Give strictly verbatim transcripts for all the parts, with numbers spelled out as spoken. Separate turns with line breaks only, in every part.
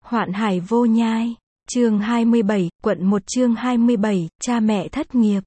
Hoạn hải vô nhai. Chương hai mươi bảy, quận một chương hai mươi bảy, cha mẹ thất nghiệp.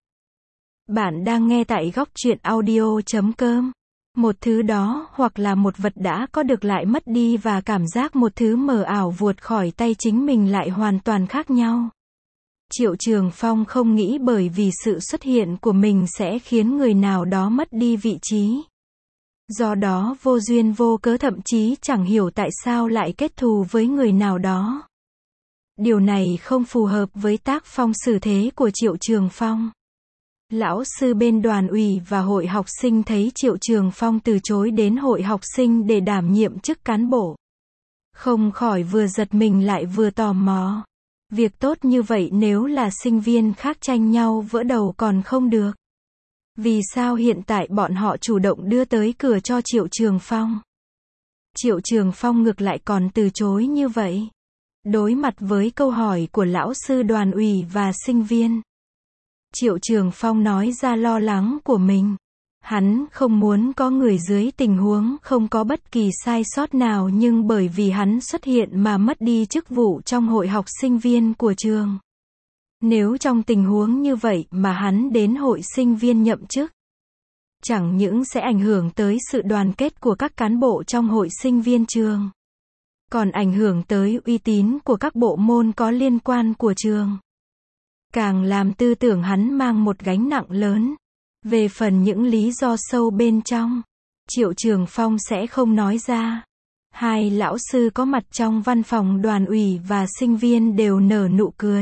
Bạn đang nghe tại góc truyện audio chấm com. Một thứ đó, hoặc là một vật đã có được lại mất đi và cảm giác một thứ mờ ảo vụt khỏi tay chính mình lại hoàn toàn khác nhau. Triệu Trường Phong không nghĩ bởi vì sự xuất hiện của mình sẽ khiến người nào đó mất đi vị trí. Do đó vô duyên vô cớ thậm chí chẳng hiểu tại sao lại kết thù với người nào đó. Điều này không phù hợp với tác phong xử thế của Triệu Trường Phong. Lão sư bên đoàn ủy và hội học sinh thấy Triệu Trường Phong từ chối đến hội học sinh để đảm nhiệm chức cán bộ. Không khỏi vừa giật mình lại vừa tò mò. Việc tốt như vậy nếu là sinh viên khác tranh nhau vỡ đầu còn không được. Vì sao hiện tại bọn họ chủ động đưa tới cửa cho Triệu Trường Phong? Triệu Trường Phong ngược lại còn từ chối như vậy. Đối mặt với câu hỏi của lão sư đoàn ủy và sinh viên, Triệu Trường Phong nói ra lo lắng của mình. Hắn không muốn có người dưới tình huống không có bất kỳ sai sót nào nhưng bởi vì hắn xuất hiện mà mất đi chức vụ trong hội học sinh viên của trường. Nếu trong tình huống như vậy mà hắn đến hội sinh viên nhậm chức, chẳng những sẽ ảnh hưởng tới sự đoàn kết của các cán bộ trong hội sinh viên trường, còn ảnh hưởng tới uy tín của các bộ môn có liên quan của trường. Càng làm tư tưởng hắn mang một gánh nặng lớn. Về phần những lý do sâu bên trong, Triệu Trường Phong sẽ không nói ra. Hai lão sư có mặt trong văn phòng đoàn ủy và sinh viên đều nở nụ cười.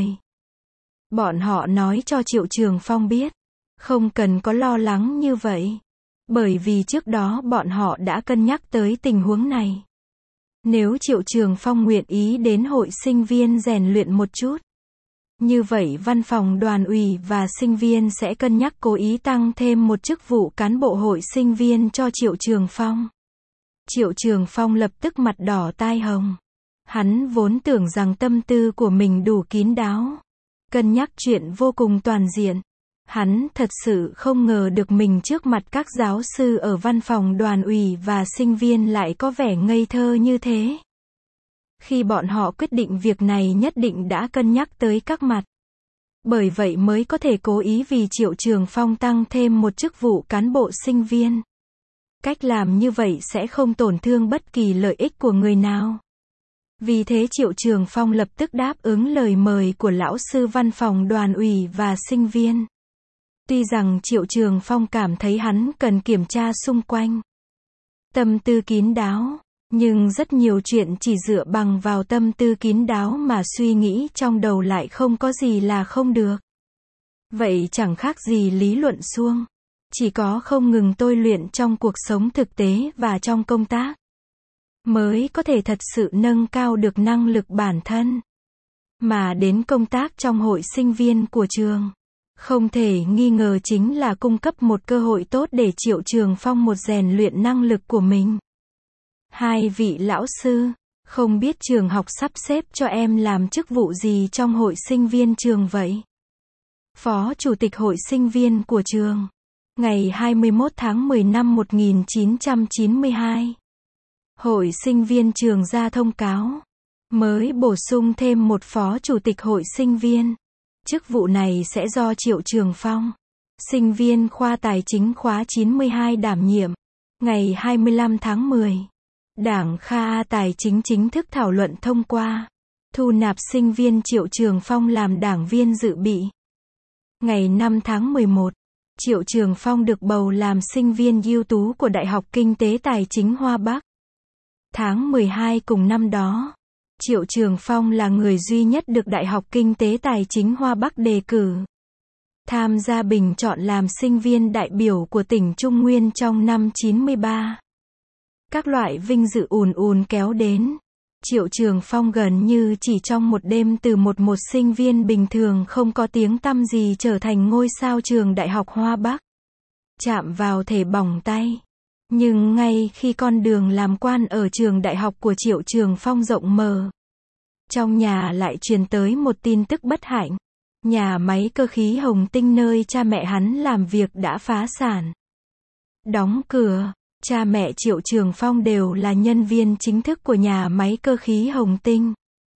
Bọn họ nói cho Triệu Trường Phong biết, không cần có lo lắng như vậy. Bởi vì trước đó bọn họ đã cân nhắc tới tình huống này. Nếu Triệu Trường Phong nguyện ý đến hội sinh viên rèn luyện một chút, như vậy văn phòng đoàn ủy và sinh viên sẽ cân nhắc cố ý tăng thêm một chức vụ cán bộ hội sinh viên cho Triệu Trường Phong. Triệu Trường Phong lập tức mặt đỏ tai hồng. Hắn vốn tưởng rằng tâm tư của mình đủ kín đáo, cân nhắc chuyện vô cùng toàn diện. Hắn thật sự không ngờ được mình trước mặt các giáo sư ở văn phòng đoàn ủy và sinh viên lại có vẻ ngây thơ như thế. Khi bọn họ quyết định việc này nhất định đã cân nhắc tới các mặt. Bởi vậy mới có thể cố ý vì Triệu Trường Phong tăng thêm một chức vụ cán bộ sinh viên. Cách làm như vậy sẽ không tổn thương bất kỳ lợi ích của người nào. Vì thế Triệu Trường Phong lập tức đáp ứng lời mời của lão sư văn phòng đoàn ủy và sinh viên. Tuy rằng Triệu Trường Phong cảm thấy hắn cần kiểm tra xung quanh, tâm tư kín đáo, nhưng rất nhiều chuyện chỉ dựa bằng vào tâm tư kín đáo mà suy nghĩ trong đầu lại không có gì là không được. Vậy chẳng khác gì lý luận suông. Chỉ có không ngừng tôi luyện trong cuộc sống thực tế và trong công tác, mới có thể thật sự nâng cao được năng lực bản thân. Mà đến công tác trong hội sinh viên của trường, không thể nghi ngờ chính là cung cấp một cơ hội tốt để Triệu Trường Phong một rèn luyện năng lực của mình. Hai vị lão sư, không biết trường học sắp xếp cho em làm chức vụ gì trong hội sinh viên trường vậy? Phó Chủ tịch hội sinh viên của trường. Ngày hai mươi mốt tháng mười năm một nghìn chín trăm chín mươi hai. Hội sinh viên trường ra thông cáo. Mới bổ sung thêm một phó chủ tịch hội sinh viên. Chức vụ này sẽ do Triệu Trường Phong, sinh viên khoa tài chính khóa chín mươi hai đảm nhiệm. Ngày hai mươi lăm tháng mười. Đảng Kha Tài chính chính thức thảo luận thông qua. Thu nạp sinh viên Triệu Trường Phong làm đảng viên dự bị. Ngày năm tháng mười một. Triệu Trường Phong được bầu làm sinh viên ưu tú của Đại học Kinh tế Tài chính Hoa Bắc. Tháng mười hai cùng năm đó, Triệu Trường Phong là người duy nhất được Đại học Kinh tế Tài chính Hoa Bắc đề cử tham gia bình chọn làm sinh viên đại biểu của tỉnh Trung Nguyên trong năm chín mươi ba. Các loại vinh dự ùn ùn kéo đến. Triệu Trường Phong gần như chỉ trong một đêm từ một một sinh viên bình thường không có tiếng tăm gì trở thành ngôi sao trường Đại học Hoa Bắc. Chạm vào thể bỏng tay. Nhưng ngay khi con đường làm quan ở trường đại học của Triệu Trường Phong rộng mở, trong nhà lại truyền tới một tin tức bất hạnh. Nhà máy cơ khí Hồng Tinh nơi cha mẹ hắn làm việc đã phá sản. Đóng cửa. Cha mẹ Triệu Trường Phong đều là nhân viên chính thức của nhà máy cơ khí Hồng Tinh.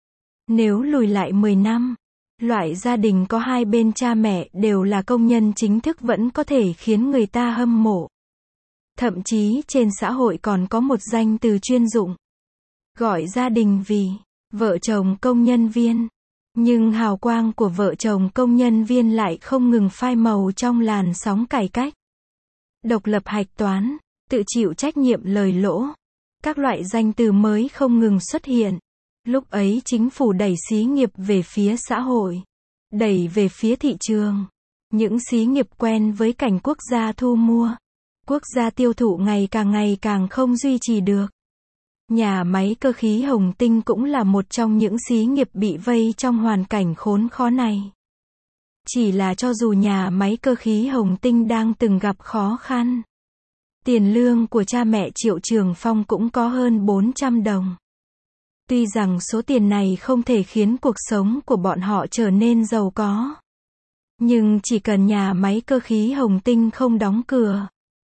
Nếu lùi lại mười năm, loại gia đình có hai bên cha mẹ đều là công nhân chính thức vẫn có thể khiến người ta hâm mộ. Thậm chí trên xã hội còn có một danh từ chuyên dụng, gọi gia đình vì vợ chồng công nhân viên. Nhưng hào quang của vợ chồng công nhân viên lại không ngừng phai màu trong làn sóng cải cách. Độc lập hạch toán, tự chịu trách nhiệm lời lỗ. Các loại danh từ mới không ngừng xuất hiện. Lúc ấy chính phủ đẩy xí nghiệp về phía xã hội, đẩy về phía thị trường. Những xí nghiệp quen với cảnh quốc gia thu mua, quốc gia tiêu thụ ngày càng ngày càng không duy trì được. Nhà máy cơ khí Hồng Tinh cũng là một trong những xí nghiệp bị vây trong hoàn cảnh khốn khó này. Chỉ là cho dù nhà máy cơ khí Hồng Tinh đang từng gặp khó khăn, tiền lương của cha mẹ Triệu Trường Phong cũng có hơn bốn trăm đồng. Tuy rằng số tiền này không thể khiến cuộc sống của bọn họ trở nên giàu có, nhưng chỉ cần nhà máy cơ khí Hồng Tinh không đóng cửa,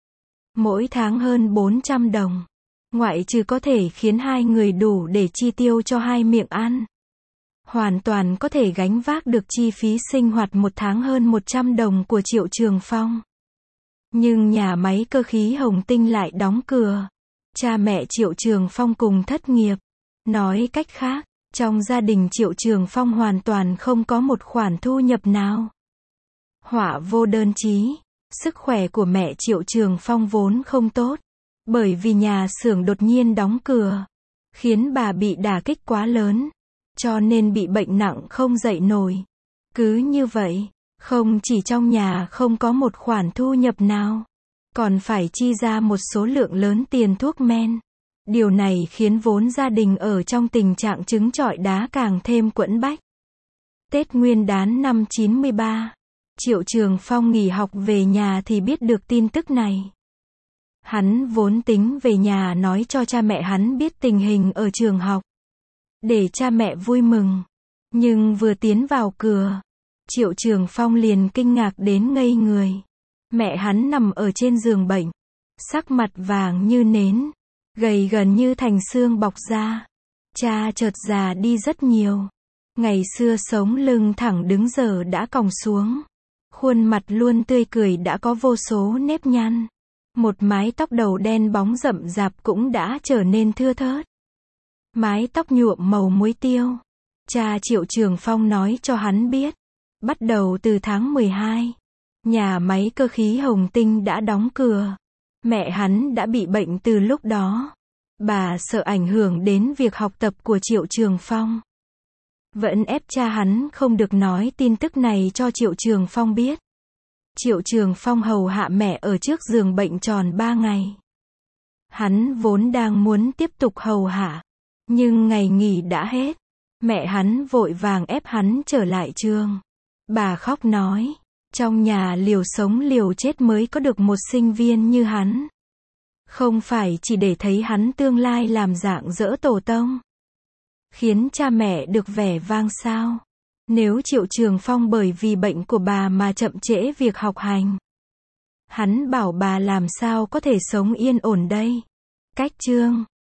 mỗi tháng hơn bốn trăm đồng, ngoại trừ có thể khiến hai người đủ để chi tiêu cho hai miệng ăn, hoàn toàn có thể gánh vác được chi phí sinh hoạt một tháng hơn một trăm đồng của Triệu Trường Phong. Nhưng nhà máy cơ khí Hồng Tinh lại đóng cửa. Cha mẹ Triệu Trường Phong cùng thất nghiệp. Nói cách khác, trong gia đình Triệu Trường Phong hoàn toàn không có một khoản thu nhập nào. Họa vô đơn chí, sức khỏe của mẹ Triệu Trường Phong vốn không tốt, bởi vì nhà xưởng đột nhiên đóng cửa, khiến bà bị đả kích quá lớn, cho nên bị bệnh nặng không dậy nổi. Cứ như vậy, không chỉ trong nhà không có một khoản thu nhập nào, còn phải chi ra một số lượng lớn tiền thuốc men. Điều này khiến vốn gia đình ở trong tình trạng trứng trọi đá càng thêm quẫn bách. Tết Nguyên đán năm chín mươi ba, Triệu Trường Phong nghỉ học về nhà thì biết được tin tức này. Hắn vốn tính về nhà nói cho cha mẹ hắn biết tình hình ở trường học, để cha mẹ vui mừng. Nhưng vừa tiến vào cửa, Triệu Trường Phong liền kinh ngạc đến ngây người. Mẹ hắn nằm ở trên giường bệnh, sắc mặt vàng như nến, gầy gần như thành xương bọc da. Cha chợt già đi rất nhiều. Ngày xưa sống lưng thẳng đứng giờ đã còng xuống. Khuôn mặt luôn tươi cười đã có vô số nếp nhăn. Một mái tóc đầu đen bóng rậm rạp cũng đã trở nên thưa thớt. Mái tóc nhuộm màu muối tiêu. Cha Triệu Trường Phong nói cho hắn biết, bắt đầu từ tháng mười hai, nhà máy cơ khí Hồng Tinh đã đóng cửa. Mẹ hắn đã bị bệnh từ lúc đó. Bà sợ ảnh hưởng đến việc học tập của Triệu Trường Phong, vẫn ép cha hắn không được nói tin tức này cho Triệu Trường Phong biết. Triệu Trường Phong hầu hạ mẹ ở trước giường bệnh tròn ba ngày. Hắn vốn đang muốn tiếp tục hầu hạ, nhưng ngày nghỉ đã hết. Mẹ hắn vội vàng ép hắn trở lại trường. Bà khóc nói, trong nhà liều sống liều chết mới có được một sinh viên như hắn. Không phải chỉ để thấy hắn tương lai làm dạng dỡ tổ tông, khiến cha mẹ được vẻ vang sao. Nếu Triệu Trường Phong bởi vì bệnh của bà mà chậm trễ việc học hành, hắn bảo bà làm sao có thể sống yên ổn đây. Cách chương